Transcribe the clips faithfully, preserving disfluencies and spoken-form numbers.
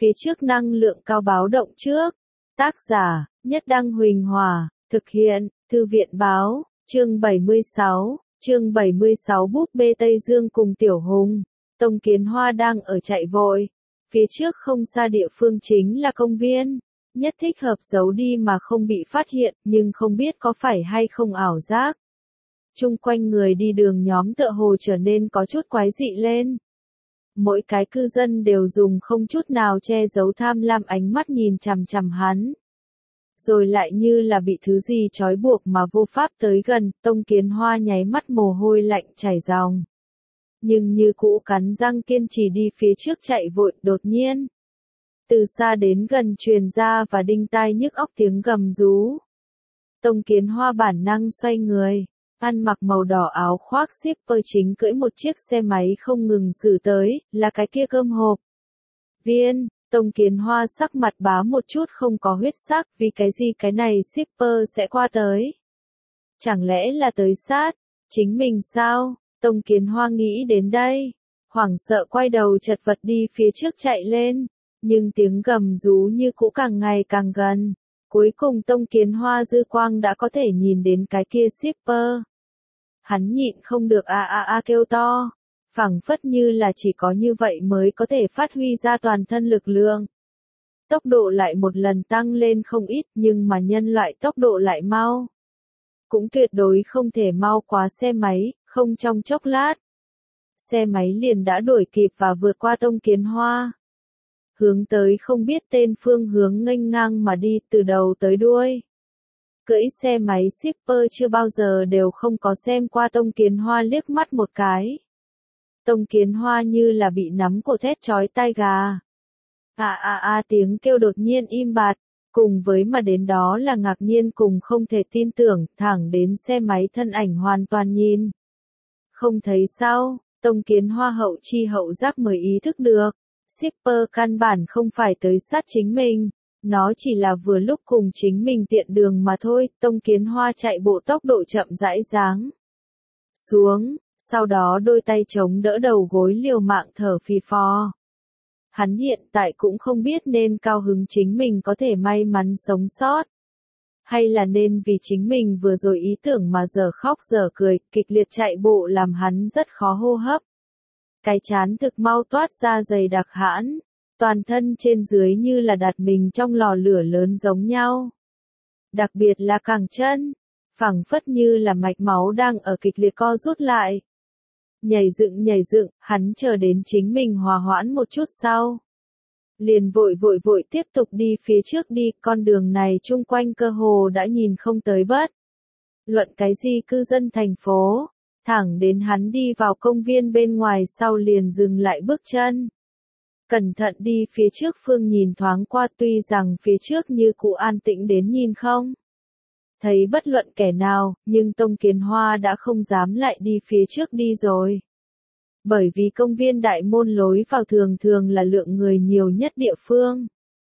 phía trước năng lượng cao báo động trước. Tác giả, Nhất Đăng Huỳnh Hòa, thực hiện, Thư viện Báo, chương bảy mươi sáu, chương bảy mươi sáu búp bê Tây Dương cùng Tiểu Hùng. Tông Kiến Hoa đang ở chạy vội. Phía trước không xa địa phương chính là công viên. Nhất thích hợp giấu đi mà không bị phát hiện, nhưng không biết có phải hay không ảo giác. Chung quanh người đi đường nhóm tựa hồ trở nên có chút quái dị lên. Mỗi cái cư dân đều dùng không chút nào che giấu tham lam ánh mắt nhìn chằm chằm hắn. Rồi lại như là bị thứ gì trói buộc mà vô pháp tới gần, Tông Kiến Hoa nháy mắt mồ hôi lạnh chảy ròng. Nhưng như cũ cắn răng kiên trì đi phía trước chạy vội, đột nhiên. Từ xa đến gần truyền ra và đinh tai nhức óc tiếng gầm rú. Tông Kiến Hoa bản năng xoay người, ăn mặc màu đỏ áo khoác shipper chính cưỡi một chiếc xe máy không ngừng xử tới, là cái kia cơm hộp. Viên, Tông Kiến Hoa sắc mặt bá một chút không có huyết sắc, vì cái gì cái này shipper sẽ qua tới. Chẳng lẽ là tới sát, chính mình sao? Tông Kiến Hoa nghĩ đến đây, hoảng sợ quay đầu chật vật đi phía trước chạy lên, nhưng tiếng gầm rú như cũ càng ngày càng gần. Cuối cùng Tông Kiến Hoa dư quang đã có thể nhìn đến cái kia shipper. Hắn nhịn không được a a a kêu to, phảng phất như là chỉ có như vậy mới có thể phát huy ra toàn thân lực lượng. Tốc độ lại một lần tăng lên không ít, nhưng mà nhân loại tốc độ lại mau. Cũng tuyệt đối không thể mau quá xe máy, không trong chốc lát. Xe máy liền đã đuổi kịp và vượt qua Tông Kiến Hoa. Hướng tới không biết tên phương hướng nghênh ngang mà đi từ đầu tới đuôi. Cưỡi xe máy shipper chưa bao giờ đều không có xem qua Tông Kiến Hoa liếc mắt một cái. Tông Kiến Hoa như là bị nắm cổ thét chói tai gà. À à à tiếng kêu đột nhiên im bặt, cùng với mà đến đó là ngạc nhiên cùng không thể tin tưởng, thẳng đến xe máy thân ảnh hoàn toàn nhìn. Không thấy sao, Tông Kiến Hoa hậu chi hậu giác mới ý thức được. Shipper căn bản không phải tới sát chính mình, nó chỉ là vừa lúc cùng chính mình tiện đường mà thôi. Tông Kiến Hoa chạy bộ tốc độ chậm rãi giáng xuống, sau đó đôi tay chống đỡ đầu gối liều mạng thở phì phò. Hắn hiện tại cũng không biết nên cao hứng chính mình có thể may mắn sống sót, hay là nên vì chính mình vừa rồi ý tưởng mà giờ khóc giờ cười. Kịch liệt chạy bộ làm hắn rất khó hô hấp. Cái chán thực mau toát ra dày đặc hãn, toàn thân trên dưới như là đặt mình trong lò lửa lớn giống nhau. Đặc biệt là cẳng chân, phảng phất như là mạch máu đang ở kịch liệt co rút lại. Nhảy dựng nhảy dựng, hắn chờ đến chính mình hòa hoãn một chút sau. Liền vội vội vội tiếp tục đi phía trước đi, con đường này chung quanh cơ hồ đã nhìn không tới bất. Luận cái gì cư dân thành phố. Thẳng đến hắn đi vào công viên bên ngoài sau liền dừng lại bước chân. Cẩn thận đi phía trước phương nhìn thoáng qua, tuy rằng phía trước như cụ an tĩnh đến nhìn không thấy bất luận kẻ nào, nhưng Tông Kiến Hoa đã không dám lại đi phía trước đi rồi. Bởi vì công viên đại môn lối vào thường thường là lượng người nhiều nhất địa phương.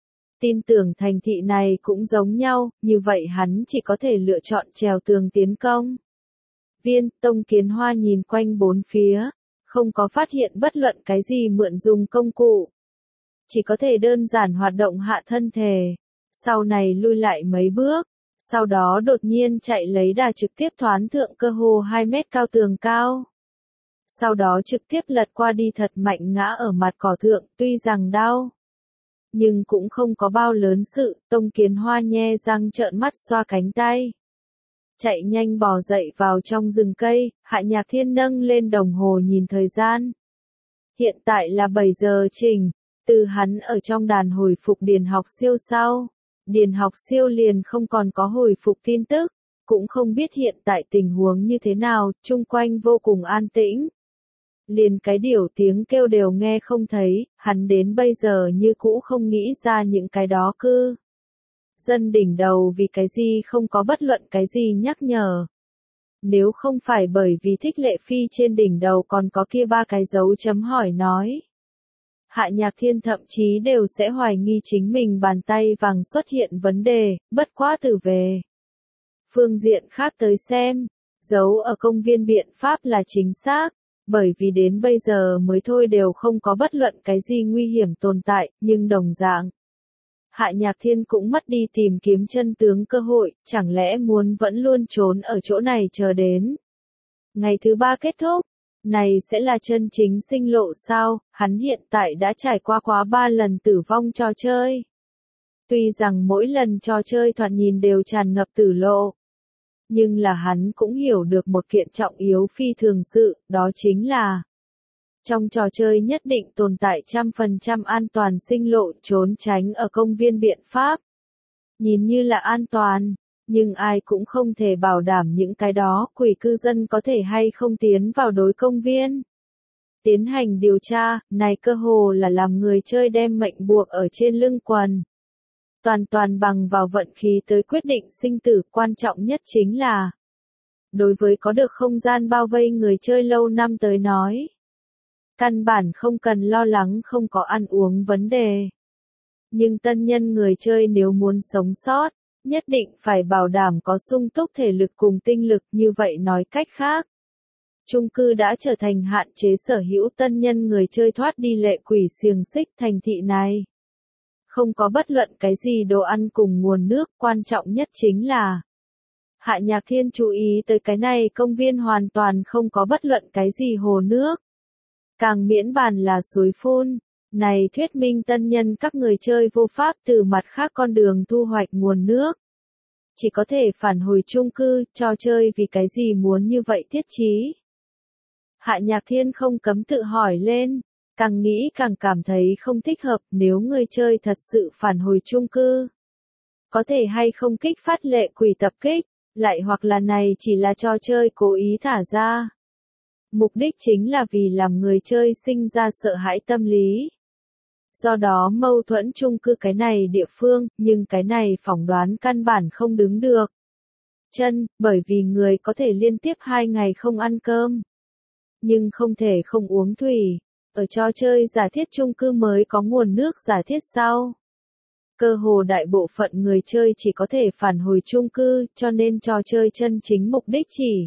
Tin tưởng thành thị này cũng giống nhau, như vậy hắn chỉ có thể lựa chọn trèo tường tiến công. Viên, Tông Kiến Hoa nhìn quanh bốn phía, không có phát hiện bất luận cái gì mượn dùng công cụ. Chỉ có thể đơn giản hoạt động hạ thân thể. Sau này lui lại mấy bước, sau đó đột nhiên chạy lấy đà trực tiếp thoán thượng cơ hồ hai mét cao tường cao. Sau đó trực tiếp lật qua đi thật mạnh ngã ở mặt cỏ thượng, tuy rằng đau. Nhưng cũng không có bao lớn sự, Tông Kiến Hoa nhe răng trợn mắt xoa cánh tay. Chạy nhanh bò dậy vào trong rừng cây, Hạ Nhạc Thiên nâng lên đồng hồ nhìn thời gian. Hiện tại là bảy giờ trình, từ hắn ở trong đàn hồi phục Điền Học Siêu sau. Điền Học Siêu liền không còn có hồi phục tin tức, cũng không biết hiện tại tình huống như thế nào, chung quanh vô cùng an tĩnh. Liền cái điều tiếng kêu đều nghe không thấy, hắn đến bây giờ như cũ không nghĩ ra những cái đó cư. Dân đỉnh đầu vì cái gì không có bất luận cái gì nhắc nhở. Nếu không phải bởi vì Thích Lệ Phi trên đỉnh đầu còn có kia ba cái dấu chấm hỏi nói. Hạ Nhạc Thiên thậm chí đều sẽ hoài nghi chính mình bàn tay vàng xuất hiện vấn đề, bất quá từ về. Phương diện khác tới xem, dấu ở công viên biện pháp là chính xác, Bởi vì đến bây giờ mới thôi đều không có bất luận cái gì nguy hiểm tồn tại, nhưng đồng dạng. Hạ Nhạc Thiên cũng mất đi tìm kiếm chân tướng cơ hội, chẳng lẽ muốn vẫn luôn trốn ở chỗ này chờ đến. Ngày thứ ba kết thúc, này sẽ là chân chính sinh lộ sao, hắn hiện tại đã trải qua quá ba lần tử vong trò chơi. Tuy rằng mỗi lần trò chơi thoạt nhìn đều tràn ngập tử lộ. Nhưng là hắn cũng hiểu được một kiện trọng yếu phi thường sự, đó chính là trong trò chơi nhất định tồn tại trăm phần trăm an toàn sinh lộ trốn tránh ở công viên biện pháp. Nhìn như là an toàn, nhưng ai cũng không thể bảo đảm những cái đó quỷ cư dân có thể hay không tiến vào đối công viên. Tiến hành điều tra, này cơ hồ là làm người chơi đem mệnh buộc ở trên lưng quần. Toàn toàn bằng vào vận khí tới quyết định sinh tử, quan trọng nhất chính là đối với có được không gian bao vây người chơi lâu năm tới nói. Căn bản không cần lo lắng không có ăn uống vấn đề. Nhưng tân nhân người chơi nếu muốn sống sót, nhất định phải bảo đảm có sung túc thể lực cùng tinh lực, như vậy nói cách khác. Chung cư đã trở thành hạn chế sở hữu tân nhân người chơi thoát đi lệ quỷ xiềng xích thành thị này. Không có bất luận cái gì đồ ăn cùng nguồn nước, quan trọng nhất chính là Hạ Nhạc Thiên chú ý tới cái này công viên hoàn toàn không có bất luận cái gì hồ nước. Càng miễn bàn là suối phun, này thuyết minh tân nhân các người chơi vô pháp từ mặt khác con đường thu hoạch nguồn nước. Chỉ có thể phản hồi chung cư, trò chơi vì cái gì muốn như vậy tiết trí. Hạ Nhạc Thiên không cấm tự hỏi lên, càng nghĩ càng cảm thấy không thích hợp nếu người chơi thật sự phản hồi chung cư. Có thể hay không kích phát lệ quỷ tập kích, lại hoặc là này chỉ là trò chơi cố ý thả ra. Mục đích chính là vì làm người chơi sinh ra sợ hãi tâm lý. Do đó mâu thuẫn chung cư cái này địa phương, nhưng cái này phỏng đoán căn bản không đứng được. Chân, bởi vì người có thể liên tiếp hai ngày không ăn cơm. Nhưng không thể không uống thủy. Ở trò chơi giả thiết chung cư mới có nguồn nước giả thiết sau. Cơ hồ đại bộ phận người chơi chỉ có thể phản hồi chung cư, cho nên trò chơi chân chính mục đích chỉ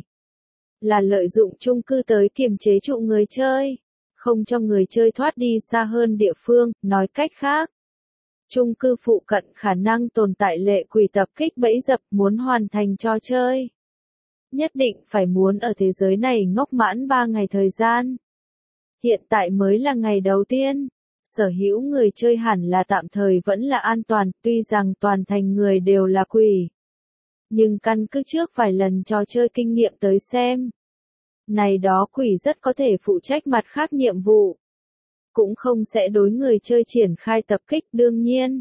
là lợi dụng chung cư tới kiềm chế trụ người chơi, không cho người chơi thoát đi xa hơn địa phương, nói cách khác. Chung cư phụ cận khả năng tồn tại lệ quỷ tập kích bẫy dập, muốn hoàn thành trò chơi. Nhất định phải muốn ở thế giới này ngốc mãn ba ngày thời gian. Hiện tại mới là ngày đầu tiên, sở hữu người chơi hẳn là tạm thời vẫn là an toàn, tuy rằng toàn thành người đều là quỷ. Nhưng căn cứ trước vài lần trò chơi kinh nghiệm tới xem. Này đó quỷ rất có thể phụ trách mặt khác nhiệm vụ. Cũng không sẽ đối người chơi triển khai tập kích đương nhiên.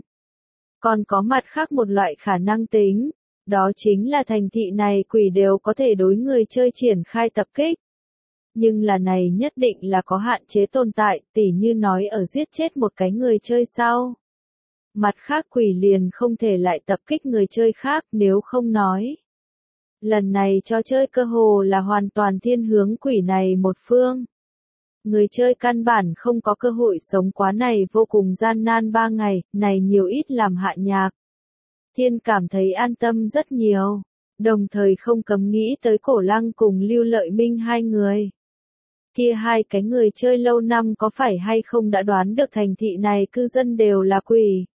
Còn có mặt khác một loại khả năng tính. Đó chính là thành thị này quỷ đều có thể đối người chơi triển khai tập kích. Nhưng là này nhất định là có hạn chế tồn tại, tỉ như nói ở giết chết một cái người chơi sau. Mặt khác quỷ liền không thể lại tập kích người chơi khác nếu không nói. Lần này trò chơi cơ hồ là hoàn toàn thiên hướng quỷ này một phương. Người chơi căn bản không có cơ hội sống quá này vô cùng gian nan ba ngày, này nhiều ít làm Hạ Nhạc Thiên cảm thấy an tâm rất nhiều, đồng thời không cấm nghĩ tới Cổ Lăng cùng Lưu Lợi Minh hai người. Kia hai cái người chơi lâu năm có phải hay không đã đoán được thành thị này cư dân đều là quỷ.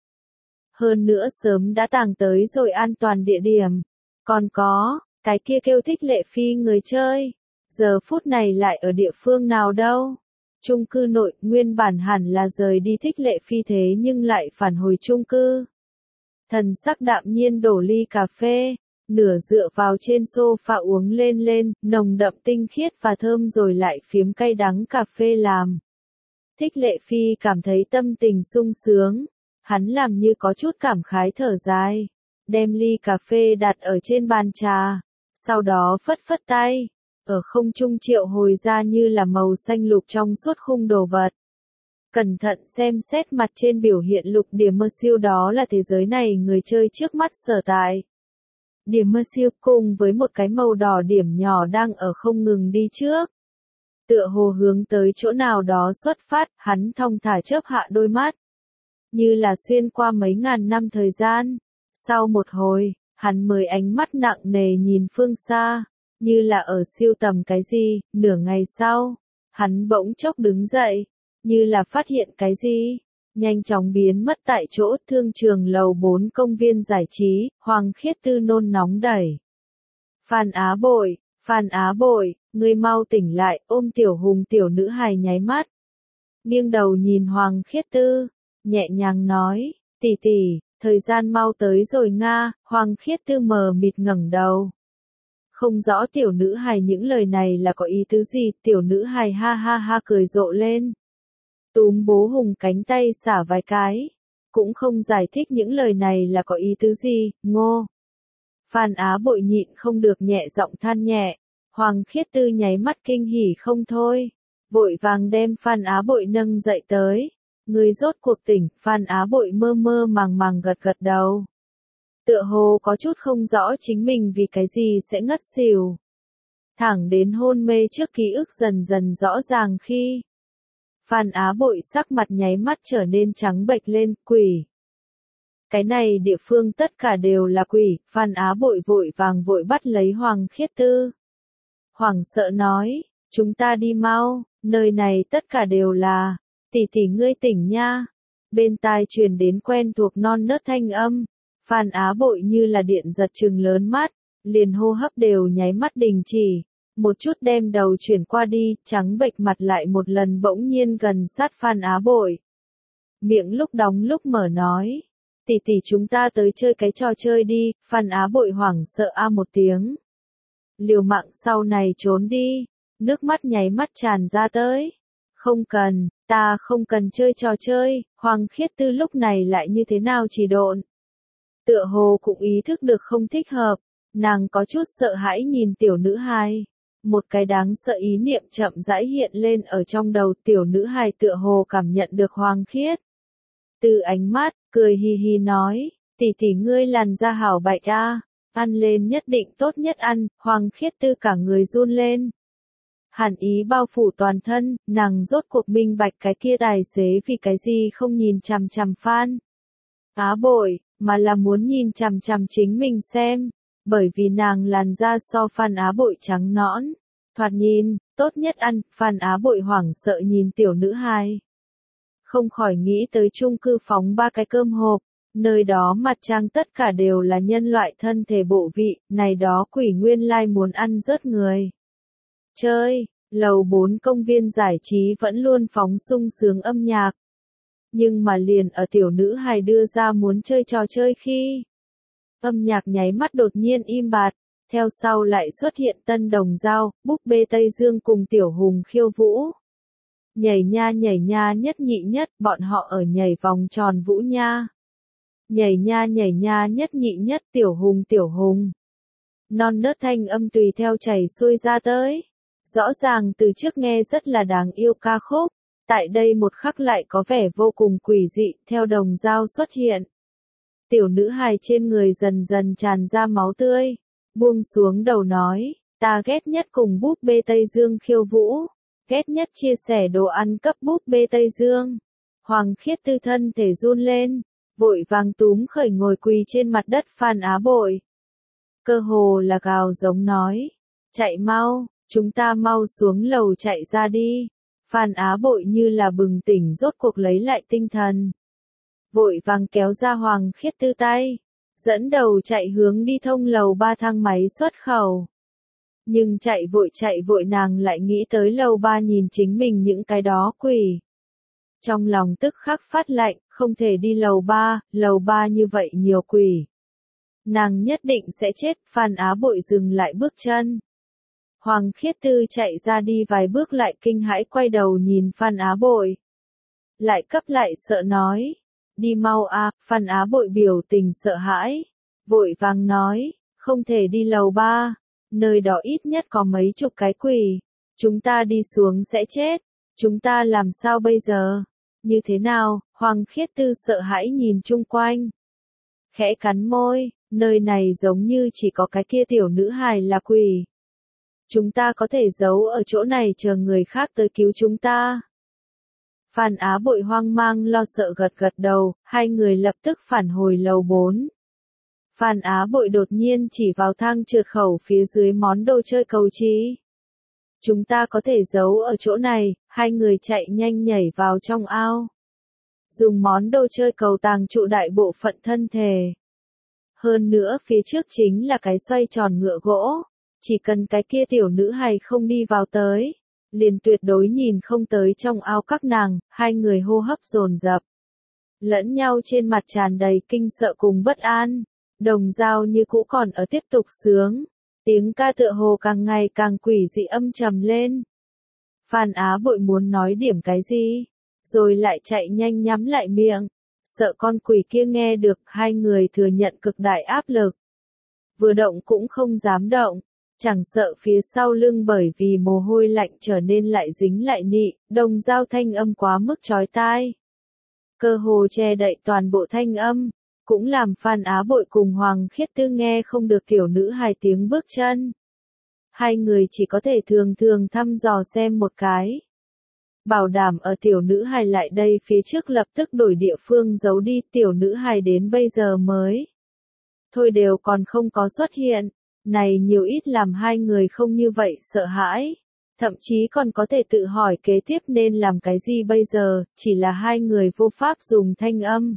Hơn nữa sớm đã tàng tới rồi an toàn địa điểm. Còn có, cái kia kêu Thích Lệ Phi người chơi. Giờ phút này lại ở địa phương nào đâu. Chung cư nội nguyên bản hẳn là rời đi Thích Lệ Phi thế nhưng lại phản hồi chung cư. Thần sắc đạm nhiên đổ ly cà phê. Nửa dựa vào trên sofa uống lên lên, nồng đậm tinh khiết và thơm rồi lại phiếm cay đắng cà phê làm. Thích Lệ Phi cảm thấy tâm tình sung sướng. Hắn làm như có chút cảm khái thở dài. Đem ly cà phê đặt ở trên bàn trà. Sau đó phất phất tay. Ở không trung triệu hồi ra như là màu xanh lục trong suốt khung đồ vật. Cẩn thận xem xét mặt trên biểu hiện lục điểm mơ siêu đó là thế giới này người chơi trước mắt sở tại. Điểm mơ siêu cùng với một cái màu đỏ điểm nhỏ đang ở không ngừng đi trước. Tựa hồ hướng tới chỗ nào đó xuất phát, hắn thong thả chớp hạ đôi mắt. Như là xuyên qua mấy ngàn năm thời gian. Sau một hồi, hắn mới ánh mắt nặng nề nhìn phương xa. Như là ở siêu tầm cái gì, nửa ngày sau. Hắn bỗng chốc đứng dậy, như là phát hiện cái gì, nhanh chóng biến mất tại chỗ. Thương trường lầu bốn công viên giải trí, Hoàng Khiết Tư nôn nóng đẩy. Phan Á Bội, Phan Á Bội, ngươi mau tỉnh lại, ôm Tiểu Hùng. Tiểu nữ hài nháy mắt, nghiêng đầu nhìn Hoàng Khiết Tư, nhẹ nhàng nói, tỷ tỷ, thời gian mau tới rồi nga. Hoàng Khiết Tư mờ mịt ngẩng đầu. Không rõ tiểu nữ hài những lời này là có ý tứ gì. Tiểu nữ hài ha ha ha cười rộ lên, túm bố Hùng cánh tay xả vài cái, cũng không giải thích những lời này là có ý tứ gì. Ngô. Phan Á Bội nhịn không được nhẹ giọng than nhẹ. Hoàng Khiết Tư nháy mắt kinh hỉ không thôi, vội vàng đem Phan Á Bội nâng dậy tới. Người rốt cuộc tỉnh. Phan Á Bội mơ mơ màng màng gật gật đầu, tựa hồ có chút không rõ chính mình vì cái gì sẽ ngất xỉu. Thẳng đến hôn mê trước ký ức dần dần rõ ràng khi Phan Á Bội sắc mặt nháy mắt trở nên trắng bệch lên. Quỷ. Cái này địa phương tất cả đều là quỷ. Phan Á Bội vội vàng vội bắt lấy Hoàng Khiết Tư. Hoảng sợ nói, chúng ta đi mau, nơi này tất cả đều là, tỷ tỷ ngươi tỉnh nha. Bên tai truyền đến quen thuộc non nớt thanh âm. Phan Á Bội như là điện giật trừng lớn mắt, liền hô hấp đều nháy mắt đình chỉ, một chút đem đầu chuyển qua đi, trắng bệch mặt lại một lần bỗng nhiên gần sát Phan Á Bội. Miệng lúc đóng lúc mở nói, tỷ tỷ chúng ta tới chơi cái trò chơi đi. Phan Á Bội hoảng sợ a một tiếng, liều mạng sau này trốn đi, nước mắt nháy mắt tràn ra tới. Không cần, ta không cần chơi trò chơi. Hoàng Khiết Tư lúc này lại như thế nào chỉ độn, tựa hồ cũng ý thức được không thích hợp, nàng có chút sợ hãi nhìn tiểu nữ hài. Một cái đáng sợ ý niệm chậm rãi hiện lên ở trong đầu. Tiểu nữ hài tựa hồ cảm nhận được Hoàng Khiết Tư ánh mắt, cười hì hì nói, tỷ tỷ ngươi làn da hảo bạch a, ăn lên nhất định tốt nhất ăn. Hoàng Khiết Tư cả người run lên, hàn ý bao phủ toàn thân, nàng rốt cuộc minh bạch cái kia tài xế vì cái gì không nhìn chằm chằm Phan Á Bội, mà là muốn nhìn chằm chằm chính mình xem, bởi vì nàng làn da so Phan Á Bội trắng nõn, thoạt nhìn tốt nhất ăn. Phan Á Bội hoảng sợ nhìn tiểu nữ hài, không khỏi nghĩ tới chung cư phóng ba cái cơm hộp, nơi đó mặt trang tất cả đều là nhân loại thân thể bộ vị, này đó quỷ nguyên lai muốn ăn rớt người. Chơi, lầu bốn công viên giải trí vẫn luôn phóng sung sướng âm nhạc. Nhưng mà liền ở tiểu nữ hài đưa ra muốn chơi trò chơi khi âm nhạc nháy mắt đột nhiên im bặt, theo sau lại xuất hiện Tân Đồng Dao, Búp Bê Tây Dương cùng Tiểu Hùng khiêu vũ. Nhảy nha nhảy nha nhất nhị nhất, bọn họ ở nhảy vòng tròn vũ nha. Nhảy nha nhảy nha nhất nhị nhất, Tiểu Hùng Tiểu Hùng. Non nớt thanh âm tùy theo chảy xuôi ra tới. Rõ ràng từ trước nghe rất là đáng yêu ca khúc, tại đây một khắc lại có vẻ vô cùng quỷ dị. Theo Đồng Dao xuất hiện, tiểu nữ hài trên người dần dần tràn ra máu tươi, buông xuống đầu nói, ta ghét nhất cùng Búp Bê Tây Dương khiêu vũ, ghét nhất chia sẻ đồ ăn cấp Búp Bê Tây Dương. Hoàng Khiết Tư thân thể run lên, vội vàng túm khởi ngồi quỳ trên mặt đất Phan Á Bội. Cơ hồ là gào giống nói, chạy mau, chúng ta mau xuống lầu chạy ra đi. Phan Á Bội như là bừng tỉnh rốt cuộc lấy lại tinh thần, vội vàng kéo ra Hoàng Khiết Tư tay, dẫn đầu chạy hướng đi thông lầu ba thang máy xuất khẩu. Nhưng chạy vội chạy vội nàng lại nghĩ tới lầu ba nhìn chính mình những cái đó quỷ. Trong lòng tức khắc phát lạnh, không thể đi lầu ba, lầu ba như vậy nhiều quỷ. Nàng nhất định sẽ chết. Phan Á Bội dừng lại bước chân. Hoàng Khiết Tư chạy ra đi vài bước lại kinh hãi quay đầu nhìn Phan Á Bội. Lại cấp lại sợ nói, đi mau a. Phan Á Bội biểu tình sợ hãi, vội vàng nói, không thể đi lầu ba, nơi đó ít nhất có mấy chục cái quỷ, chúng ta đi xuống sẽ chết, chúng ta làm sao bây giờ? Như thế nào? Hoàng Khiết Tư sợ hãi nhìn chung quanh, khẽ cắn môi, nơi này giống như chỉ có cái kia tiểu nữ hài là quỷ. Chúng ta có thể giấu ở chỗ này chờ người khác tới cứu chúng ta. Phan Á Bội hoang mang lo sợ gật gật đầu, hai người lập tức phản hồi lầu bốn. Phan Á Bội đột nhiên chỉ vào thang trượt khẩu phía dưới món đồ chơi cầu trí. Chúng ta có thể giấu ở chỗ này, hai người chạy nhanh nhảy vào trong ao. Dùng món đồ chơi cầu tàng trụ đại bộ phận thân thể. Hơn nữa phía trước chính là cái xoay tròn ngựa gỗ. Chỉ cần cái kia tiểu nữ hài không đi vào tới, liền tuyệt đối nhìn không tới trong ao các nàng, hai người hô hấp dồn dập. Lẫn nhau trên mặt tràn đầy kinh sợ cùng bất an. Đồng dao như cũ còn ở tiếp tục sướng. Tiếng ca tựa hồ càng ngày càng quỷ dị âm trầm lên. Phan Á Bội muốn nói điểm cái gì, rồi lại chạy nhanh nhắm lại miệng. Sợ con quỷ kia nghe được, hai người thừa nhận cực đại áp lực. Vừa động cũng không dám động. Chẳng sợ phía sau lưng bởi vì mồ hôi lạnh trở nên lại dính lại nị, đồng dao thanh âm quá mức chói tai. Cơ hồ che đậy toàn bộ thanh âm, cũng làm Phan Á Bội cùng Hoàng Khiết Tư nghe không được tiểu nữ hài tiếng bước chân. Hai người chỉ có thể thường thường thăm dò xem một cái. Bảo đảm ở tiểu nữ hài lại đây phía trước lập tức đổi địa phương giấu đi, tiểu nữ hài đến bây giờ mới. Thôi đều còn không có xuất hiện. Này nhiều ít làm hai người không như vậy sợ hãi, thậm chí còn có thể tự hỏi kế tiếp nên làm cái gì bây giờ, chỉ là hai người vô pháp dùng thanh âm.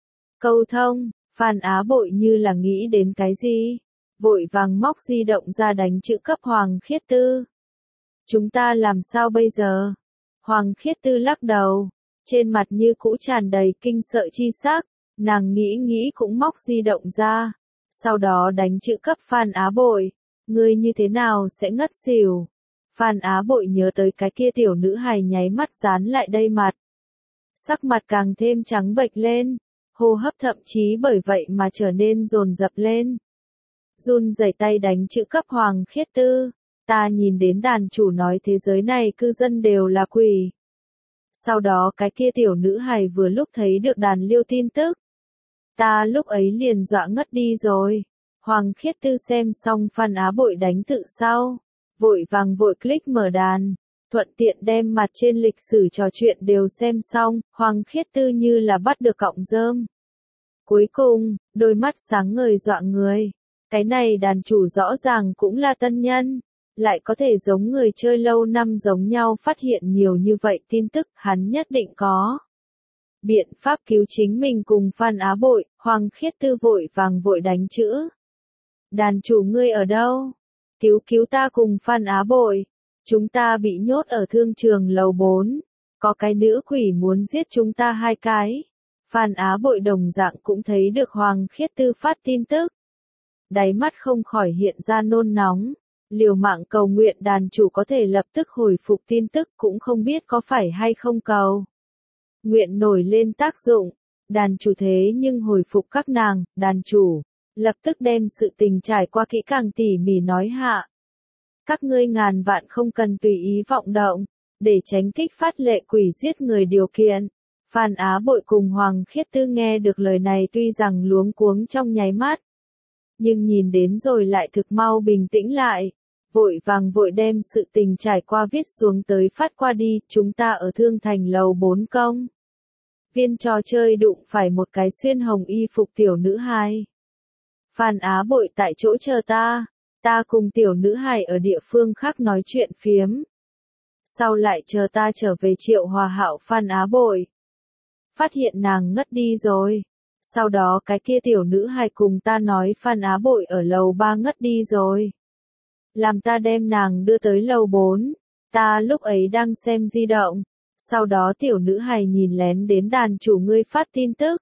Câu thông, Phan Á Bội như là nghĩ đến cái gì, vội vàng móc di động ra đánh chữ cấp Hoàng Khiết Tư. Chúng ta làm sao bây giờ? Hoàng Khiết Tư lắc đầu, trên mặt như cũ tràn đầy kinh sợ chi sắc, nàng nghĩ nghĩ cũng móc di động ra. Sau đó đánh chữ cấp Phan Á Bội, ngươi như thế nào sẽ ngất xỉu. Phan Á Bội nhớ tới cái kia tiểu nữ hài nháy mắt dán lại đây mặt. Sắc mặt càng thêm trắng bệch lên, hô hấp thậm chí bởi vậy mà trở nên dồn dập lên. Run rẩy tay đánh chữ cấp Hoàng Khiết Tư, ta nhìn đến đàn chủ nói thế giới này cư dân đều là quỷ. Sau đó cái kia tiểu nữ hài vừa lúc thấy được đàn liêu tin tức. Ta lúc ấy liền dọa ngất đi rồi. Hoàng Khiết Tư xem xong Phan Á Bội đánh tự sau. Vội vàng vội click mở đàn. Thuận tiện đem mặt trên lịch sử trò chuyện đều xem xong. Hoàng Khiết Tư như là bắt được cọng rơm. Cuối cùng, đôi mắt sáng ngời dọa người. Cái này đàn chủ rõ ràng cũng là tân nhân. Lại có thể giống người chơi lâu năm giống nhau phát hiện nhiều như vậy tin tức, hắn nhất định có biện pháp cứu chính mình cùng Phan Á Bội. Hoàng Khiết Tư vội vàng vội đánh chữ. Đàn chủ ngươi ở đâu? Cứu cứu ta cùng Phan Á Bội. Chúng ta bị nhốt ở thương trường lầu bốn. Có cái nữ quỷ muốn giết chúng ta hai cái. Phan Á Bội đồng dạng cũng thấy được Hoàng Khiết Tư phát tin tức. Đáy mắt không khỏi hiện ra nôn nóng. Liều mạng cầu nguyện đàn chủ có thể lập tức hồi phục tin tức, cũng không biết có phải hay không cầu nguyện nổi lên tác dụng. Đàn chủ thế nhưng hồi phục các nàng, đàn chủ lập tức đem sự tình trải qua kỹ càng tỉ mỉ nói hạ. Các ngươi ngàn vạn không cần tùy ý vọng động, để tránh kích phát lệ quỷ giết người điều kiện. Phan Á Bội cùng Hoàng Khiết Tư nghe được lời này tuy rằng luống cuống trong nháy mắt, nhưng nhìn đến rồi lại thực mau bình tĩnh lại. Vội vàng vội đem sự tình trải qua viết xuống tới phát qua đi. Chúng ta ở Thương Thành lầu bốn công viên trò chơi đụng phải một cái xuyên hồng y phục tiểu nữ hài. Phan Á Bội tại chỗ chờ ta, ta cùng tiểu nữ hài ở địa phương khác nói chuyện phiếm. Sau lại chờ ta trở về Triệu Hòa Hạo Phan Á Bội. Phát hiện nàng ngất đi rồi. Sau đó cái kia tiểu nữ hài cùng ta nói Phan Á Bội ở lầu ba ngất đi rồi. Làm ta đem nàng đưa tới lầu bốn. Ta lúc ấy đang xem di động. Sau đó tiểu nữ hài nhìn lén đến đàn chủ ngươi phát tin tức.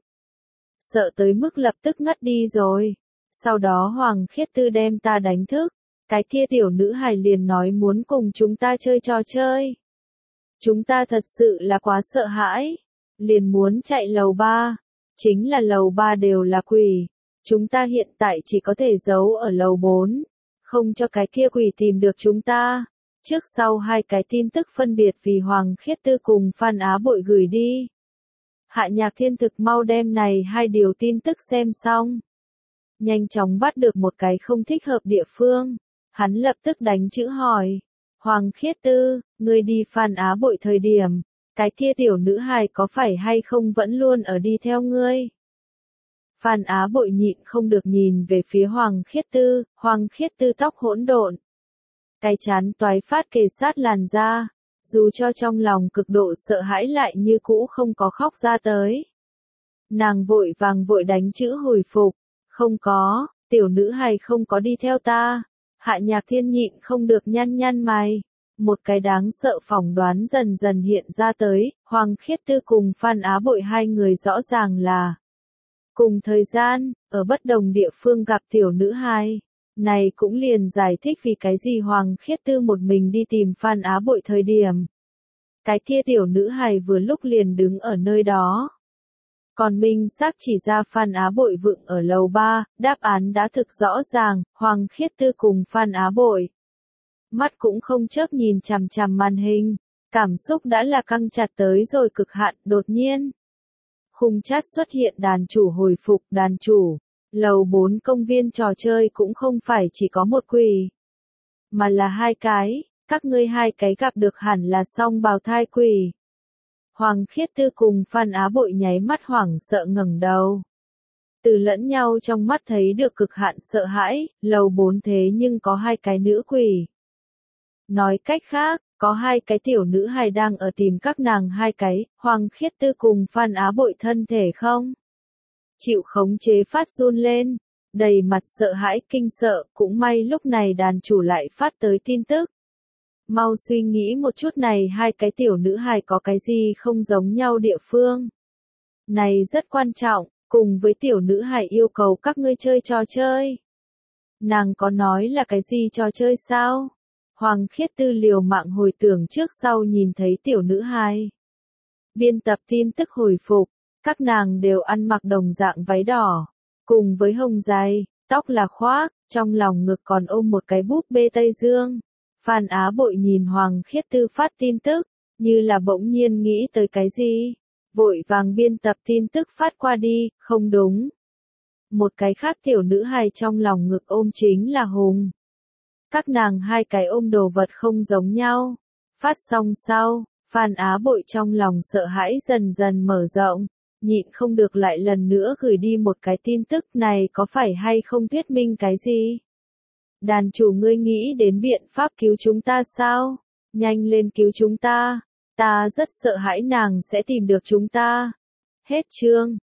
Sợ tới mức lập tức ngất đi rồi. Sau đó Hoàng Khiết Tư đem ta đánh thức. Cái kia tiểu nữ hài liền nói muốn cùng chúng ta chơi trò chơi. Chúng ta thật sự là quá sợ hãi. Liền muốn chạy lầu ba. Chính là lầu ba đều là quỷ. Chúng ta hiện tại chỉ có thể giấu ở lầu bốn. Không cho cái kia quỷ tìm được chúng ta. Trước sau hai cái tin tức phân biệt vì Hoàng Khiết Tư cùng Phan Á Bội gửi đi. Hạ Nhạc Thiên thực mau đem này hai điều tin tức xem xong. Nhanh chóng bắt được một cái không thích hợp địa phương. Hắn lập tức đánh chữ hỏi. Hoàng Khiết Tư, ngươi đi Phan Á Bội thời điểm, cái kia tiểu nữ hài có phải hay không vẫn luôn ở đi theo ngươi? Phan Á Bội nhịn không được nhìn về phía Hoàng Khiết Tư. Hoàng Khiết Tư tóc hỗn độn, Cái chán toái phát kề sát làn da, dù cho trong lòng cực độ sợ hãi lại như cũ không có khóc ra tới. Nàng vội vàng vội đánh chữ hồi phục, không có, tiểu nữ hài không có đi theo ta. Hạ Nhạc Thiên nhịn không được nhăn nhăn mày. Một cái đáng sợ phỏng đoán dần dần hiện ra tới, Hoàng Khiết Tư cùng Phan Á Bội hai người rõ ràng là cùng thời gian, ở bất đồng địa phương gặp tiểu nữ hài. Này cũng liền giải thích vì cái gì Hoàng Khiết Tư một mình đi tìm Phan Á Bội thời điểm. Cái kia tiểu nữ hài vừa lúc liền đứng ở nơi đó. Còn minh xác chỉ ra Phan Á Bội vựng ở lầu ba, đáp án đã thực rõ ràng, Hoàng Khiết Tư cùng Phan Á Bội. Mắt cũng không chớp nhìn chằm chằm màn hình, cảm xúc đã là căng chặt tới rồi cực hạn, đột nhiên. Khung chat xuất hiện đàn chủ hồi phục, đàn chủ. Lầu bốn công viên trò chơi cũng không phải chỉ có một quỷ, mà là hai cái, các ngươi hai cái gặp được hẳn là song bào thai quỷ. Hoàng Khiết Tư cùng Phan Á Bội nháy mắt hoảng sợ ngẩng đầu. Từ lẫn nhau trong mắt thấy được cực hạn sợ hãi, lầu bốn thế nhưng có hai cái nữ quỷ. Nói cách khác, có hai cái tiểu nữ hài đang ở tìm các nàng hai cái, Hoàng Khiết Tư cùng Phan Á Bội thân thể không chịu khống chế phát run lên, đầy mặt sợ hãi kinh sợ, cũng may lúc này đàn chủ lại phát tới tin tức. Mau suy nghĩ một chút này hai cái tiểu nữ hài có cái gì không giống nhau địa phương. Này rất quan trọng, cùng với tiểu nữ hài yêu cầu các ngươi chơi trò chơi. Nàng có nói là cái gì trò chơi sao? Hoàng Khiết Tư liều mạng hồi tưởng trước sau nhìn thấy tiểu nữ hài. Biên tập tin tức hồi phục. Các nàng đều ăn mặc đồng dạng váy đỏ, cùng với hồng dài, tóc là khoác, trong lòng ngực còn ôm một cái búp bê Tây Dương. Phan Á Bội nhìn Hoàng Khiết Tư phát tin tức, như là bỗng nhiên nghĩ tới cái gì. Vội vàng biên tập tin tức phát qua đi, không đúng. Một cái khác tiểu nữ hài trong lòng ngực ôm chính là Hùng. Các nàng hai cái ôm đồ vật không giống nhau. Phát xong sau, Phan Á Bội trong lòng sợ hãi dần dần mở rộng. Nhịn không được lại lần nữa gửi đi một cái tin tức này có phải hay không thuyết minh cái gì? Đàn chủ ngươi nghĩ đến biện pháp cứu chúng ta sao? Nhanh lên cứu chúng ta. Ta rất sợ hãi nàng sẽ tìm được chúng ta. Hết chương.